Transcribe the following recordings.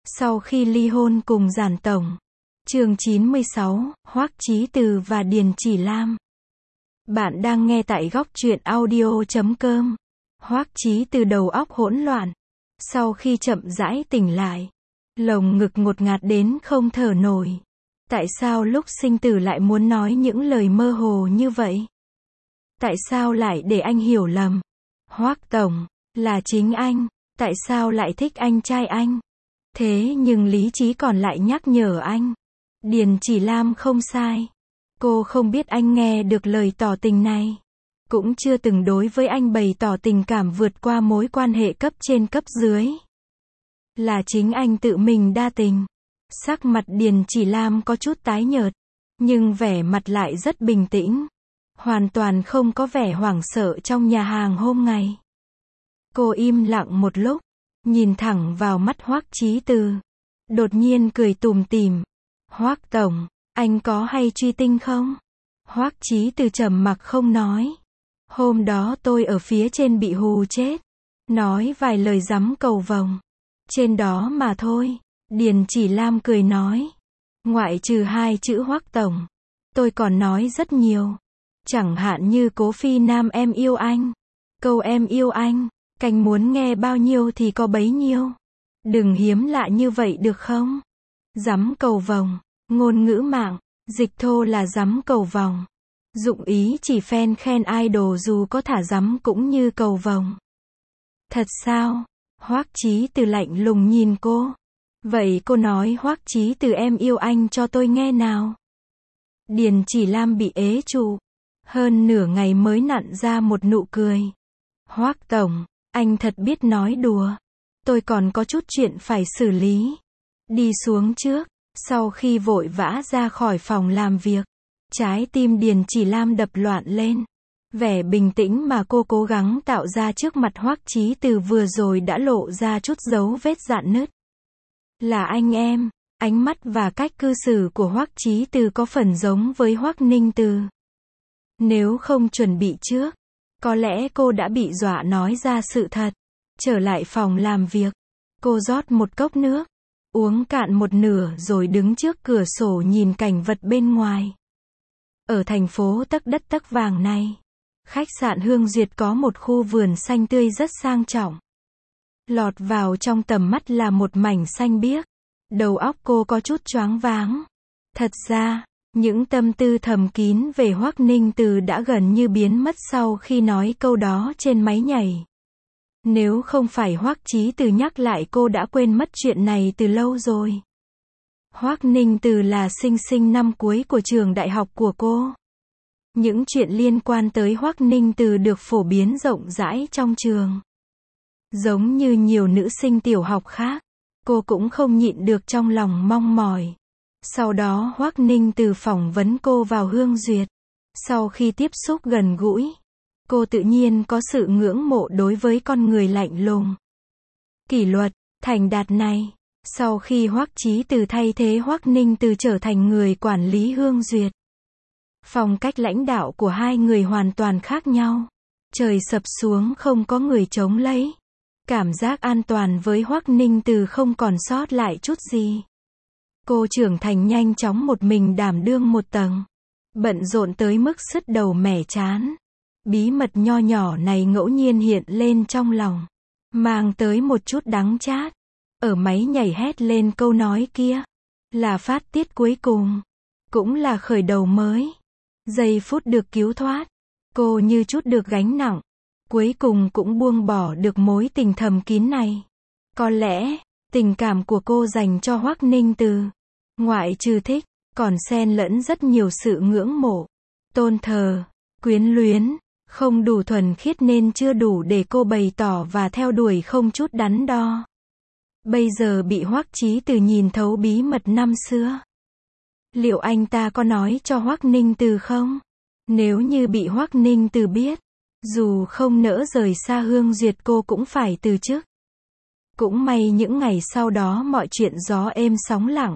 Sau khi ly hôn cùng Giản Tổng. Chương 96, Hoắc Chí Từ và Điền Chỉ Lam. Bạn đang nghe tại góc truyện audio.com. Hoắc Chí Từ đầu óc hỗn loạn. Sau khi chậm rãi tỉnh lại, lồng ngực ngột ngạt đến không thở nổi. Tại sao lúc sinh tử lại muốn nói những lời mơ hồ như vậy? Tại sao lại để anh hiểu lầm? Hoắc Tổng, là chính anh, tại sao lại thích anh trai anh? Thế nhưng lý trí còn lại nhắc nhở anh. Điền Chỉ Lam không sai. Cô không biết anh nghe được lời tỏ tình này. Cũng chưa từng đối với anh bày tỏ tình cảm vượt qua mối quan hệ cấp trên cấp dưới. Là chính anh tự mình đa tình. Sắc mặt Điền Chỉ Lam có chút tái nhợt, nhưng vẻ mặt lại rất bình tĩnh. Hoàn toàn không có vẻ hoảng sợ trong nhà hàng hôm ngày. Cô im lặng một lúc, nhìn thẳng vào mắt Hoắc Chí Từ. Đột nhiên cười tủm tỉm. Hoắc Tổng, anh có hay truy tinh không? Hoắc Chí Từ trầm mặc không nói. Hôm đó tôi ở phía trên bị hù chết. Nói vài lời dắm cầu vồng. Trên đó mà thôi. Điền Chỉ Lam cười nói. Ngoại trừ hai chữ Hoắc Tổng, tôi còn nói rất nhiều. Chẳng hạn như Cố Phi Nam em yêu anh. Câu em yêu anh, canh muốn nghe bao nhiêu thì có bấy nhiêu. Đừng hiếm lạ như vậy được không? Dắm cầu vồng, ngôn ngữ mạng, dịch thô là dắm cầu vòng. Dụng ý chỉ phen khen idol dù có thả dắm cũng như cầu vồng. Thật sao? Hoắc Chí Từ lạnh lùng nhìn cô. Vậy cô nói Hoắc Chí Từ em yêu anh cho tôi nghe nào. Điền Chỉ Lam bị ế trụ. Hơn nửa ngày mới nặn ra một nụ cười. Hoắc Tổng, anh thật biết nói đùa. Tôi còn có chút chuyện phải xử lý. Đi xuống trước. Sau khi vội vã ra khỏi phòng làm việc, trái tim Điền Chỉ Lam đập loạn lên. Vẻ bình tĩnh mà cô cố gắng tạo ra trước mặt Hoắc Chí Từ vừa rồi đã lộ ra chút dấu vết rạn nứt. Là anh em. Ánh mắt và cách cư xử của Hoắc Chí Từ có phần giống với Hoắc Ninh Từ. Nếu không chuẩn bị trước, có lẽ cô đã bị dọa nói ra sự thật. Trở lại phòng làm việc, cô rót một cốc nước, uống cạn một nửa rồi đứng trước cửa sổ nhìn cảnh vật bên ngoài. Ở thành phố tấc đất tấc vàng này, khách sạn Hương Duyệt có một khu vườn xanh tươi rất sang trọng. Lọt vào trong tầm mắt là một mảnh xanh biếc. Đầu óc cô có chút choáng váng. Thật ra, những tâm tư thầm kín về Hoắc Ninh Từ đã gần như biến mất sau khi nói câu đó trên máy nhảy. Nếu không phải Hoắc Chí Từ nhắc lại cô đã quên mất chuyện này từ lâu rồi. Hoắc Ninh Từ là sinh sinh năm cuối của trường đại học của cô. Những chuyện liên quan tới Hoắc Ninh Từ được phổ biến rộng rãi trong trường. Giống như nhiều nữ sinh tiểu học khác, cô cũng không nhịn được trong lòng mong mỏi. Sau đó Hoắc Ninh Từ phỏng vấn cô vào Hương Duyệt. Sau khi tiếp xúc gần gũi, cô tự nhiên có sự ngưỡng mộ đối với con người lạnh lùng, kỷ luật, thành đạt này. Sau khi Hoắc Chí Từ thay thế Hoắc Ninh Từ trở thành người quản lý Hương Duyệt, phong cách lãnh đạo của hai người hoàn toàn khác nhau. Trời sập xuống không có người chống lấy. Cảm giác an toàn với Hoắc Ninh Từ không còn sót lại chút gì. Cô trưởng thành nhanh chóng một mình đảm đương một tầng. Bận rộn tới mức sứt đầu mẻ trán. Bí mật nho nhỏ này ngẫu nhiên hiện lên trong lòng. Mang tới một chút đắng chát. Ở máy nhảy hét lên câu nói kia. Là phát tiết cuối cùng. Cũng là khởi đầu mới. Giây phút được cứu thoát. Cô như chút được gánh nặng. Cuối cùng cũng buông bỏ được mối tình thầm kín này. Có lẽ, tình cảm của cô dành cho Hoắc Ninh Từ, ngoại trừ thích, còn xen lẫn rất nhiều sự ngưỡng mộ, tôn thờ, quyến luyến, không đủ thuần khiết nên chưa đủ để cô bày tỏ và theo đuổi không chút đắn đo. Bây giờ bị Hoắc Chí Từ nhìn thấu bí mật năm xưa. Liệu anh ta có nói cho Hoắc Ninh Từ không? Nếu như bị Hoắc Ninh Từ biết, dù không nỡ rời xa Hương Duyệt cô cũng phải từ chức. Cũng may những ngày sau đó mọi chuyện gió êm sóng lặng.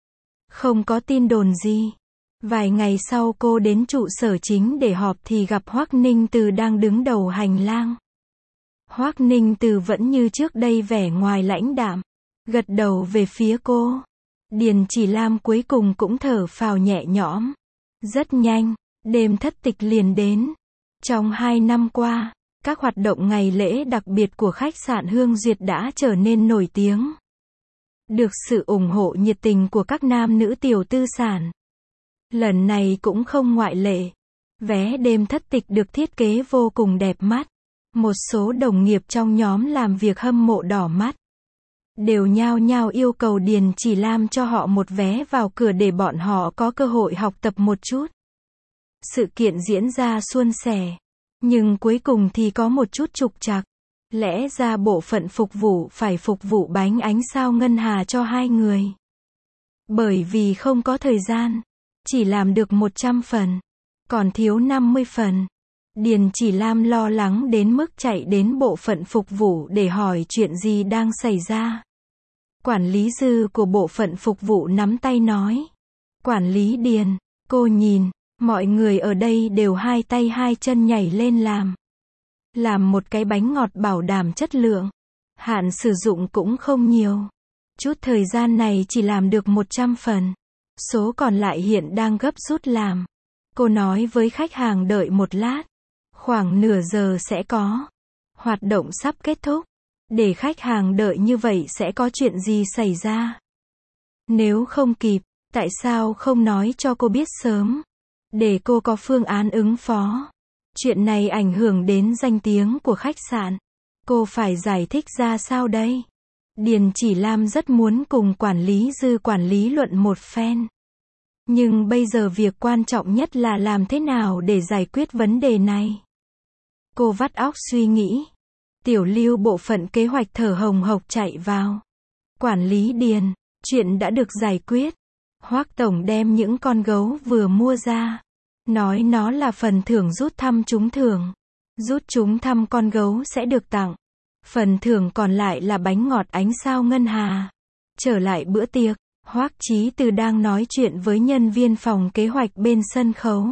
Không có tin đồn gì. Vài ngày sau cô đến trụ sở chính để họp thì gặp Hoắc Ninh Từ đang đứng đầu hành lang. Hoắc Ninh Từ vẫn như trước đây vẻ ngoài lãnh đạm. gật đầu về phía cô. Điền Chỉ Lam cuối cùng cũng thở phào nhẹ nhõm. Rất nhanh, đêm thất tịch liền đến. Trong 2 năm qua, các hoạt động ngày lễ đặc biệt của khách sạn Hương Duyệt đã trở nên nổi tiếng. Được sự ủng hộ nhiệt tình của các nam nữ tiểu tư sản. Lần này cũng không ngoại lệ. Vé đêm thất tịch được thiết kế vô cùng đẹp mắt. Một số đồng nghiệp trong nhóm làm việc hâm mộ đỏ mắt. Đều nhao nhao yêu cầu Điền Chỉ Lam cho họ một vé vào cửa để bọn họ có cơ hội học tập một chút. Sự kiện diễn ra suôn sẻ. Nhưng cuối cùng thì có một chút trục trặc. Lẽ ra bộ phận phục vụ phải phục vụ bánh ánh sao ngân hà cho 2 người. Bởi vì không có thời gian, chỉ làm được 100 phần, còn thiếu 50 phần. Điền Chỉ Lam lo lắng đến mức chạy đến bộ phận phục vụ để hỏi chuyện gì đang xảy ra. Quản lý dư của bộ phận phục vụ nắm tay nói. Quản lý Điền, cô nhìn, mọi người ở đây đều 2 tay 2 chân nhảy lên làm. Làm một cái bánh ngọt bảo đảm chất lượng. Hạn sử dụng cũng không nhiều. Chút thời gian này chỉ làm được 100 phần. Số còn lại hiện đang gấp rút làm. Cô nói với khách hàng đợi một lát. Khoảng nửa giờ sẽ có. Hoạt động sắp kết thúc. Để khách hàng đợi như vậy sẽ có chuyện gì xảy ra? Nếu không kịp, tại sao không nói cho cô biết sớm? Để cô có phương án ứng phó. Chuyện này ảnh hưởng đến danh tiếng của khách sạn. Cô phải giải thích ra sao đây? Điền Chỉ Lam rất muốn cùng quản lý dư quản lý luận một phen. Nhưng bây giờ việc quan trọng nhất là làm thế nào để giải quyết vấn đề này. Cô vắt óc suy nghĩ. Tiểu Lưu bộ phận kế hoạch thở hồng hộc chạy vào. Quản lý Điền, chuyện đã được giải quyết. Hoắc tổng đem những con gấu vừa mua ra. Nói nó là phần thưởng rút thăm trúng thưởng. Rút trúng thăm con gấu sẽ được tặng. Phần thưởng còn lại là bánh ngọt ánh sao ngân hà. Trở lại bữa tiệc, Hoắc Chí Từ đang nói chuyện với nhân viên phòng kế hoạch bên sân khấu.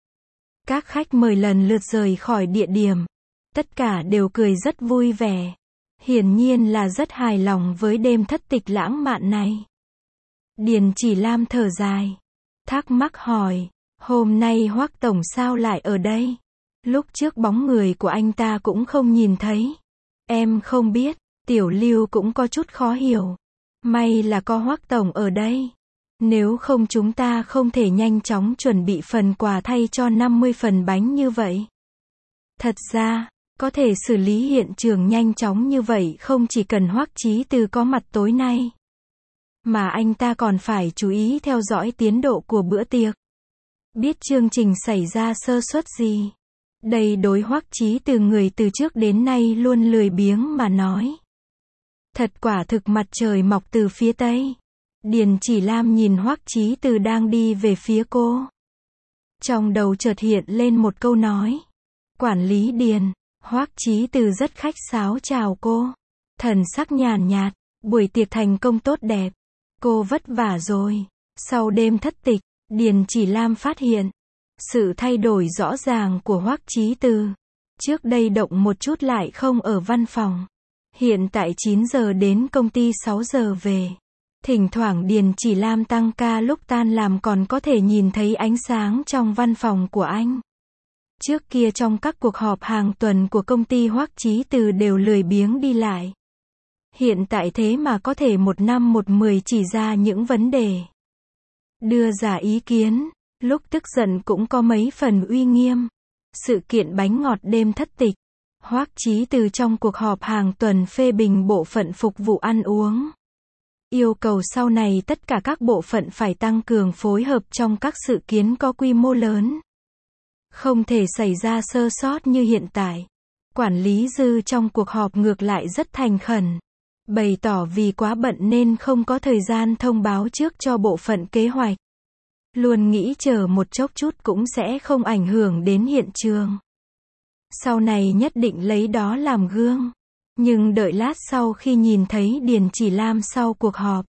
Các khách mời lần lượt rời khỏi địa điểm. Tất cả đều cười rất vui vẻ. Hiển nhiên là rất hài lòng với đêm thất tịch lãng mạn này. Điền Chỉ Lam thở dài. Thắc mắc hỏi. Hôm nay Hoắc tổng sao lại ở đây? Lúc trước bóng người của anh ta cũng không nhìn thấy. Em không biết. Tiểu Lưu cũng có chút khó hiểu. May là có Hoắc tổng ở đây. Nếu không chúng ta không thể nhanh chóng chuẩn bị phần quà thay cho 50 phần bánh như vậy. Thật ra, có thể xử lý hiện trường nhanh chóng như vậy không chỉ cần Hoắc Chí Từ có mặt tối nay. Mà anh ta còn phải chú ý theo dõi tiến độ của bữa tiệc. Biết chương trình xảy ra sơ suất gì. Đây đối Hoắc Chí Từ người từ trước đến nay luôn lười biếng mà nói. Thật quả thực mặt trời mọc từ phía tây. Điền Chỉ Lam nhìn Hoắc Chí Từ đang đi về phía cô. Trong đầu chợt hiện lên một câu nói. Quản lý Điền, Hoắc Chí Từ rất khách sáo chào cô. Thần sắc nhàn nhạt, buổi tiệc thành công tốt đẹp. Cô vất vả rồi. Sau đêm thất tịch, Điền Chỉ Lam phát hiện sự thay đổi rõ ràng của Hoắc Chí Từ. Trước đây động một chút lại không ở văn phòng. Hiện tại 9 giờ đến công ty 6 giờ về. Thỉnh thoảng Điền Chỉ Lam tăng ca lúc tan làm còn có thể nhìn thấy ánh sáng trong văn phòng của anh. Trước kia trong các cuộc họp hàng tuần của công ty Hoắc Chí Từ đều lười biếng đi lại. Hiện tại thế mà có thể một năm một mười chỉ ra những vấn đề. Đưa ra ý kiến, lúc tức giận cũng có mấy phần uy nghiêm. Sự kiện bánh ngọt đêm thất tịch. Hoắc Chí Từ trong cuộc họp hàng tuần phê bình bộ phận phục vụ ăn uống. Yêu cầu sau này tất cả các bộ phận phải tăng cường phối hợp trong các sự kiến có quy mô lớn. Không thể xảy ra sơ sót như hiện tại. Quản lý dư trong cuộc họp ngược lại rất thành khẩn. Bày tỏ vì quá bận nên không có thời gian thông báo trước cho bộ phận kế hoạch. Luôn nghĩ chờ một chốc chút cũng sẽ không ảnh hưởng đến hiện trường. Sau này nhất định lấy đó làm gương. Nhưng đợi lát sau khi nhìn thấy Điền Chỉ Lam sau cuộc họp.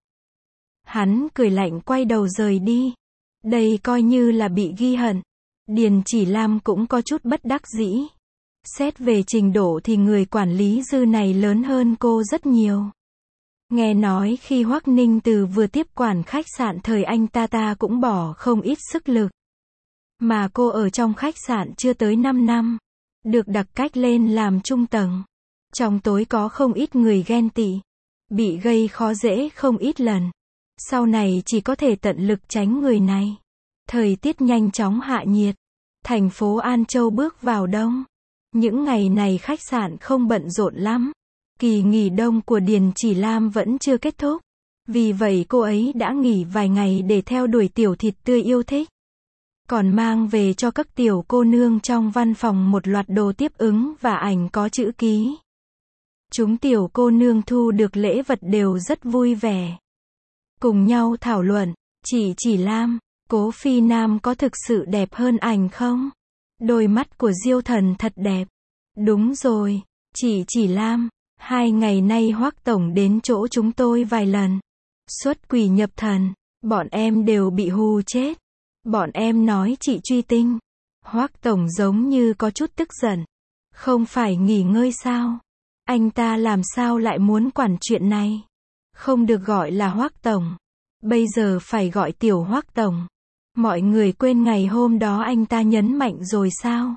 Hắn cười lạnh quay đầu rời đi. Đây coi như là bị ghi hận. Điền Chỉ Lam cũng có chút bất đắc dĩ. Xét về trình độ thì người quản lý dư này lớn hơn cô rất nhiều. Nghe nói khi Hoắc Ninh Từ vừa tiếp quản khách sạn thời anh ta cũng bỏ không ít sức lực. Mà cô ở trong khách sạn chưa tới 5 năm. Được đặc cách lên làm trung tầng. Trong tối có không ít người ghen tị. Bị gây khó dễ không ít lần. Sau này chỉ có thể tận lực tránh người này. Thời tiết nhanh chóng hạ nhiệt. Thành phố An Châu bước vào đông. Những ngày này khách sạn không bận rộn lắm. Kỳ nghỉ đông của Điền Chỉ Lam vẫn chưa kết thúc. Vì vậy cô ấy đã nghỉ vài ngày để theo đuổi tiểu thịt tươi yêu thích. Còn mang về cho các tiểu cô nương trong văn phòng một loạt đồ tiếp ứng và ảnh có chữ ký. Chúng tiểu cô nương thu được lễ vật đều rất vui vẻ. Cùng nhau thảo luận, chị Chỉ Lam, Cố Phi Nam có thực sự đẹp hơn ảnh không? Đôi mắt của Diêu Thần thật đẹp. Đúng rồi, chị Chỉ Lam, 2 ngày nay Hoắc tổng đến chỗ chúng tôi vài lần. Xuất quỷ nhập thần, bọn em đều bị hù chết. Bọn em nói chị truy tinh. Hoắc tổng giống như có chút tức giận. Không phải nghỉ ngơi sao? Anh ta làm sao lại muốn quản chuyện này? Không được gọi là Hoắc tổng. Bây giờ phải gọi tiểu Hoắc tổng. Mọi người quên ngày hôm đó anh ta nhấn mạnh rồi sao?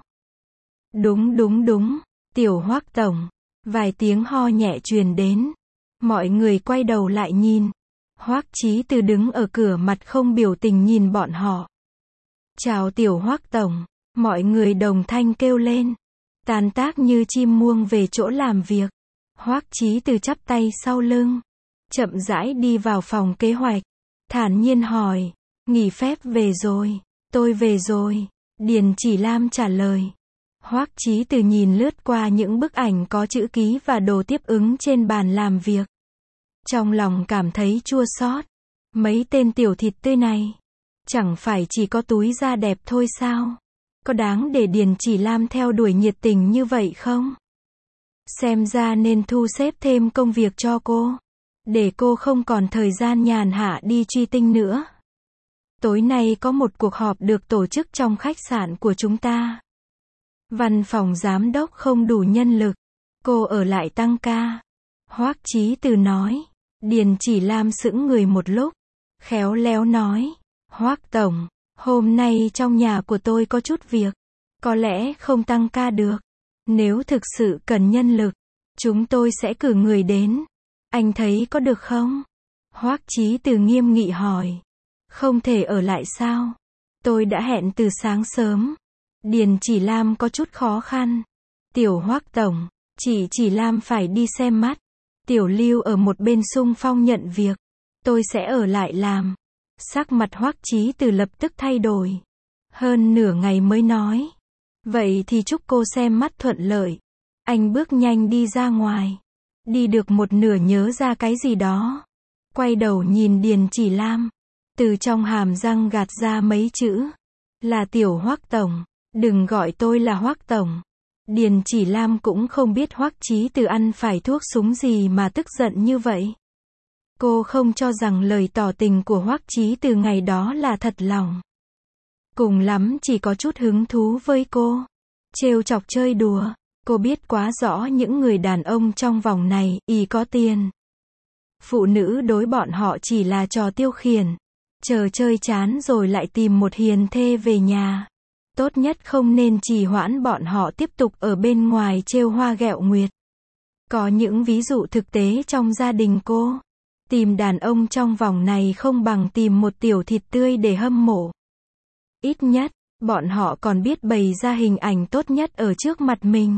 Đúng, tiểu Hoắc tổng. Vài tiếng ho nhẹ truyền đến. Mọi người quay đầu lại nhìn. Hoắc Chí Từ đứng ở cửa mặt không biểu tình nhìn bọn họ. Chào tiểu Hoắc tổng. Mọi người đồng thanh kêu lên. Tàn tác như chim muông về chỗ làm việc. Hoắc Chí Từ chắp tay sau lưng. Chậm rãi đi vào phòng kế hoạch. Thản nhiên hỏi. Nghỉ phép về rồi. Tôi về rồi. Điền Chỉ Lam trả lời. Hoắc Chí Từ nhìn lướt qua những bức ảnh có chữ ký và đồ tiếp ứng trên bàn làm việc. Trong lòng cảm thấy chua xót. Mấy tên tiểu thịt tươi này. Chẳng phải chỉ có túi da đẹp thôi sao? Có đáng để Điền Chỉ Lam theo đuổi nhiệt tình như vậy không? Xem ra nên thu xếp thêm công việc cho cô. Để cô không còn thời gian nhàn hạ đi truy tinh nữa. Tối nay có một cuộc họp được tổ chức trong khách sạn của chúng ta. Văn phòng giám đốc không đủ nhân lực. Cô ở lại tăng ca. Hoắc Chí Từ nói. Điền Chỉ Lam sững người một lúc. Khéo léo nói. Hoắc tổng, hôm nay trong nhà của tôi có chút việc. Có lẽ không tăng ca được. Nếu thực sự cần nhân lực, chúng tôi sẽ cử người đến. Anh thấy có được không? Hoắc Chí Từ nghiêm nghị hỏi. Không thể ở lại sao? Tôi đã hẹn từ sáng sớm. Điền Chỉ Lam có chút khó khăn. Tiểu Hoắc tổng, chị Chỉ Lam phải đi xem mắt. Tiểu Lưu ở một bên xung phong nhận việc. Tôi sẽ ở lại làm. Sắc mặt Hoắc Chí Từ lập tức thay đổi. Hơn nửa ngày mới nói. Vậy thì chúc cô xem mắt thuận lợi. Anh bước nhanh đi ra ngoài. Đi được một nửa nhớ ra cái gì đó. Quay đầu nhìn Điền Chỉ Lam. Từ trong hàm răng gạt ra mấy chữ. Là tiểu Hoắc tổng. Đừng gọi tôi là Hoắc tổng. Điền Chỉ Lam cũng không biết Hoắc Chí Từ ăn phải thuốc súng gì mà tức giận như vậy. Cô không cho rằng lời tỏ tình của Hoắc Chí Từ ngày đó là thật lòng. Cùng lắm chỉ có chút hứng thú với cô. Trêu chọc chơi đùa. Cô biết quá rõ những người đàn ông trong vòng này, y có tiền. Phụ nữ đối bọn họ chỉ là trò tiêu khiển. Chờ chơi chán rồi lại tìm một hiền thê về nhà. Tốt nhất không nên trì hoãn bọn họ tiếp tục ở bên ngoài trêu hoa ghẹo nguyệt. Có những ví dụ thực tế trong gia đình cô. Tìm đàn ông trong vòng này không bằng tìm một tiểu thịt tươi để hâm mộ. Ít nhất, bọn họ còn biết bày ra hình ảnh tốt nhất ở trước mặt mình.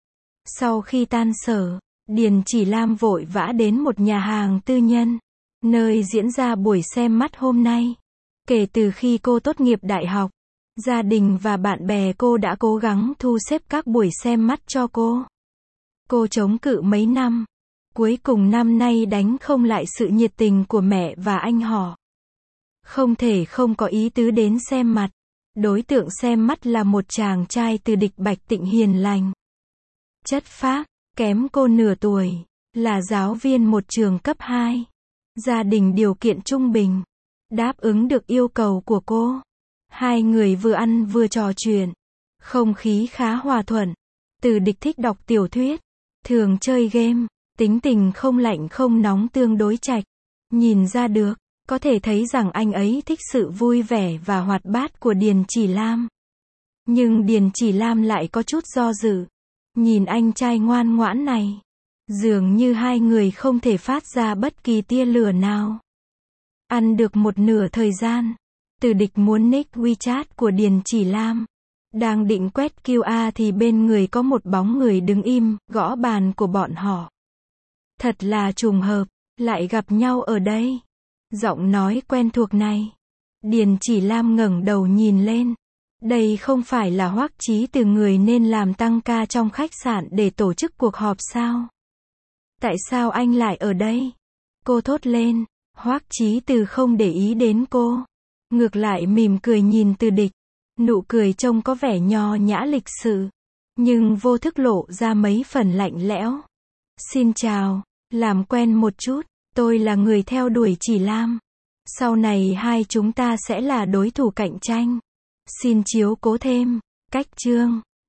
Sau khi tan sở, Điền Chỉ Lam vội vã đến một nhà hàng tư nhân, nơi diễn ra buổi xem mắt hôm nay. Kể từ khi cô tốt nghiệp đại học, gia đình và bạn bè cô đã cố gắng thu xếp các buổi xem mắt cho cô. Cô chống cự mấy năm. Cuối cùng năm nay đánh không lại sự nhiệt tình của mẹ và anh họ. Không thể không có ý tứ đến xem mặt. Đối tượng xem mắt là một chàng trai từ Địch Bạch Tịnh hiền lành. Chất phác, kém cô nửa tuổi, là giáo viên một trường cấp 2. Gia đình điều kiện trung bình, đáp ứng được yêu cầu của cô. Hai người vừa ăn vừa trò chuyện. Không khí khá hòa thuận. Từ Địch thích đọc tiểu thuyết, thường chơi game. Tính tình không lạnh không nóng tương đối trạch. Nhìn ra được, có thể thấy rằng anh ấy thích sự vui vẻ và hoạt bát của Điền Chỉ Lam. Nhưng Điền Chỉ Lam lại có chút do dự. Nhìn anh trai ngoan ngoãn này, dường như hai người không thể phát ra bất kỳ tia lửa nào. Ăn được một nửa thời gian, Từ Địch muốn nick WeChat của Điền Chỉ Lam. Đang định quét QR thì bên người có một bóng người đứng im, gõ bàn của bọn họ. Thật là trùng hợp, lại gặp nhau ở đây. Giọng nói quen thuộc này. Điền Chỉ Lam ngẩng đầu nhìn lên. Đây không phải là Hoắc Chí Từ người nên làm tăng ca trong khách sạn để tổ chức cuộc họp sao? Tại sao anh lại ở đây? Cô thốt lên. Hoắc Chí Từ không để ý đến cô. Ngược lại mỉm cười nhìn Từ Địch. Nụ cười trông có vẻ nho nhã lịch sự, nhưng vô thức lộ ra mấy phần lạnh lẽo. Xin chào, làm quen một chút, tôi là người theo đuổi Chỉ Lam. Sau này hai chúng ta sẽ là đối thủ cạnh tranh. Xin chiếu cố thêm. Cách chương